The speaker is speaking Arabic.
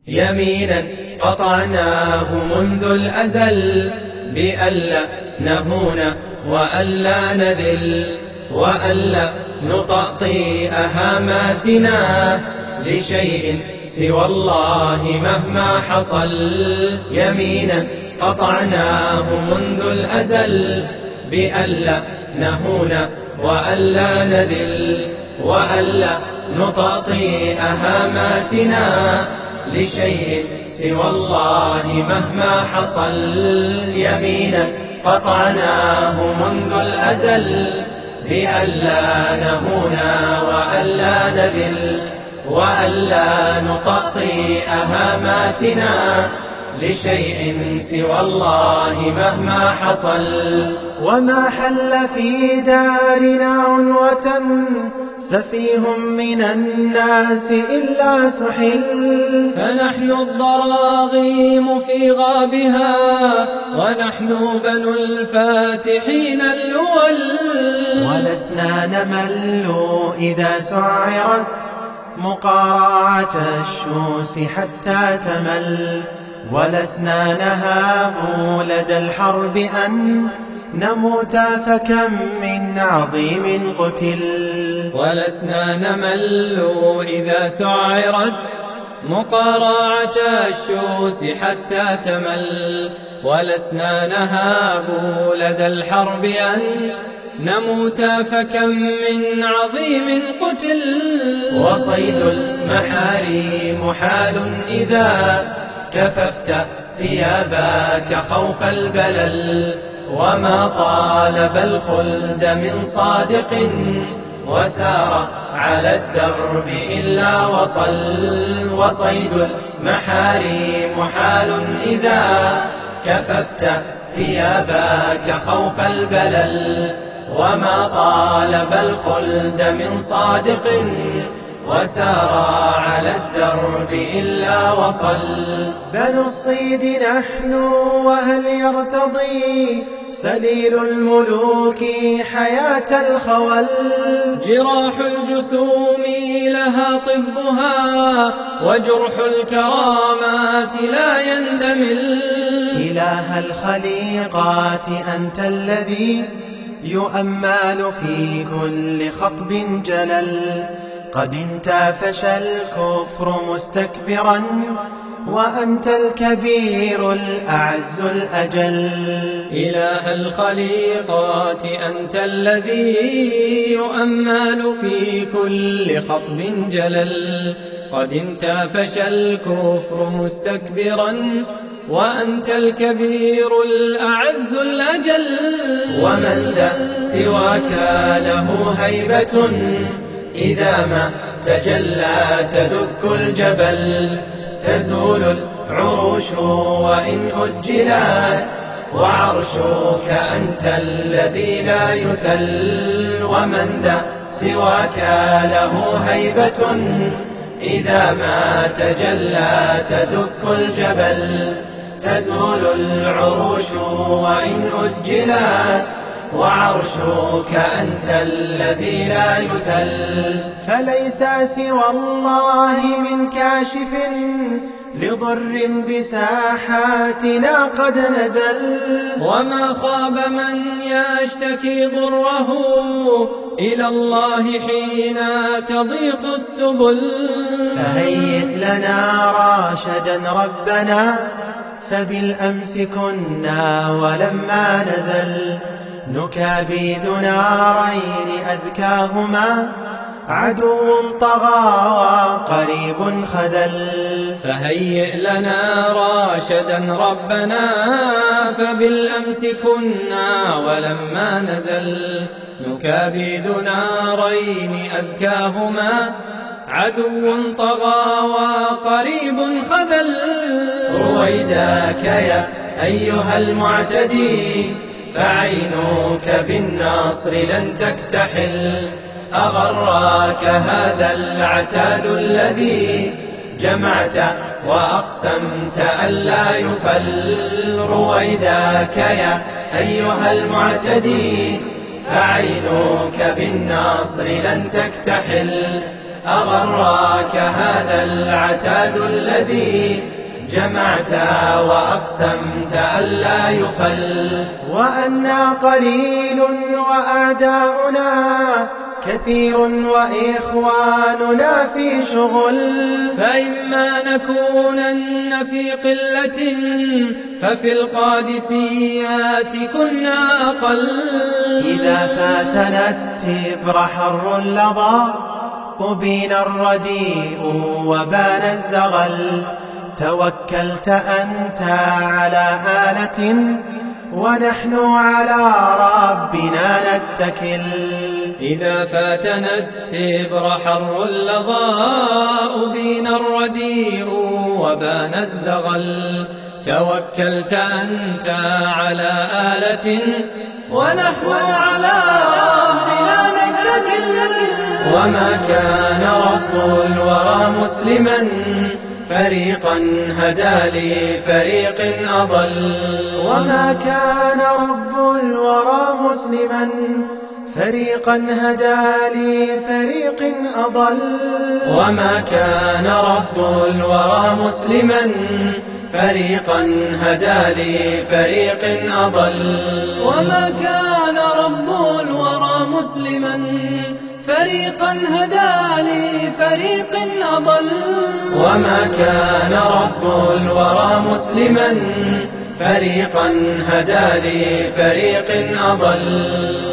يمينا قطعناه منذ الأزل بألا نهون وألا نذل وألا نطأطئ هاماتنا لشيء سوى الله مهما حصل. يمينا قطعناه منذ الأزل بألا نهون وألا نذل وألا نطأطئ هاماتنا لشيء سوى الله مهما حصل. يمينا قطعناه منذ الأزل بألا نهون وألا نذل وألا نطأطئ هاماتنا لشيء سوى الله مهما حصل. وما حل في دارنا عنوة سفيه من الناس إلا سحل، فنحن الضراغيم في غابها ونحن بنو الفاتحين الأول. ولسنا نمل إذا سعرت مقارعة الشوس حتى تمل، ولسنا نهاب لدى الحرب أن نموت فكم من عظيم قتل. ولسنا نمل إذا سعرت مقارعة الشوس حتى تمل، ولسنا نهاب لدى الحرب أن نموت فكم من عظيم قتل. وصيد المحارم محال إذا كففت ثيابك خوف البلل، وما طالب الخلد من صادق وسار على الدرب إلا وصل. وصيد المحارم محال إذا كففت ثيابك خوف البلل، وما طالب الخلد من صادق وسار على الدرب إلا وصل. بنو الصيد نحن وهل يرتضي سليل الملوك حياة الخول، جراح الجسوم لها طبها وجرح الكرامات لا يندمل. إله الخليقات أنت الذي يؤمل في كل خطب جلل، قد انتفش الكفر مستكبرا وأنت الكبير الأعز الأجل. إله الخليقات أنت الذي يؤمل في كل خطب جلل، قد انتفش الكفر مستكبرا وأنت الكبير الأعز الأجل. ومن ذا سواك له هيبة إذا ما تجلى تدك الجبل، تزول العروش وإن أجلت وعرشك أنت الذي لا يثل. ومن ذا سواك له هيبة إذا ما تجلى تدك الجبل، تزول العروش وإن أجلت وعرشك أنت الذي لا يثل. فليس سوى الله من كاشف لضر بساحاتنا قد نزل، وما خاب من يشتكي ضره إلى الله حين تضيق السبل. فهيئ لنا راشدا ربنا فبالأمس كنا ولما نزل، نكابد نارين أذكاهما عدو طغى وقريب خذل. فهيئ لنا راشدا ربنا فبالأمس كنا ولما نزل، نكابد نارين أذكاهما عدو طغى وقريب خذل. رويداك يا أيها المعتدي فعينك بالنصر لن تكتحل، أغراك هذا العتاد الذي جمعت وأقسمت ألا يفل. رويداك يا أيها المعتدي فعينك بالنصر لن تكتحل، أغراك هذا العتاد الذي جمعت وأقسمت ألا يفل، وأنا قليل وأعداؤنا كثير وإخواننا في شغل، فإما نكونن في قلة ففي القادسيات كنا أقل. إذا فاتنا التبر حر لظى أبين الرديء وبان الزغل، توكلت أنت على آلة ونحن على ربنا نتكل. إذا فاتنا التبر حر اللظى أبين الرديء وبان الزغل، توكلت أنت على آلة ونحن على ربنا نتكل. وما كان رب الورى مسلما فريقا هدى لفريق أضل، وما كان رب الورى مسلما فريقا هدى لفريق أضل، وما كان رب الورى مسلما فريقا هدى لفريق أضل، وما كان رب الورى مسلما فريقا هدى لفريق أضل، وما كان رب الورى مسلما فريقا هدى لفريق أضل.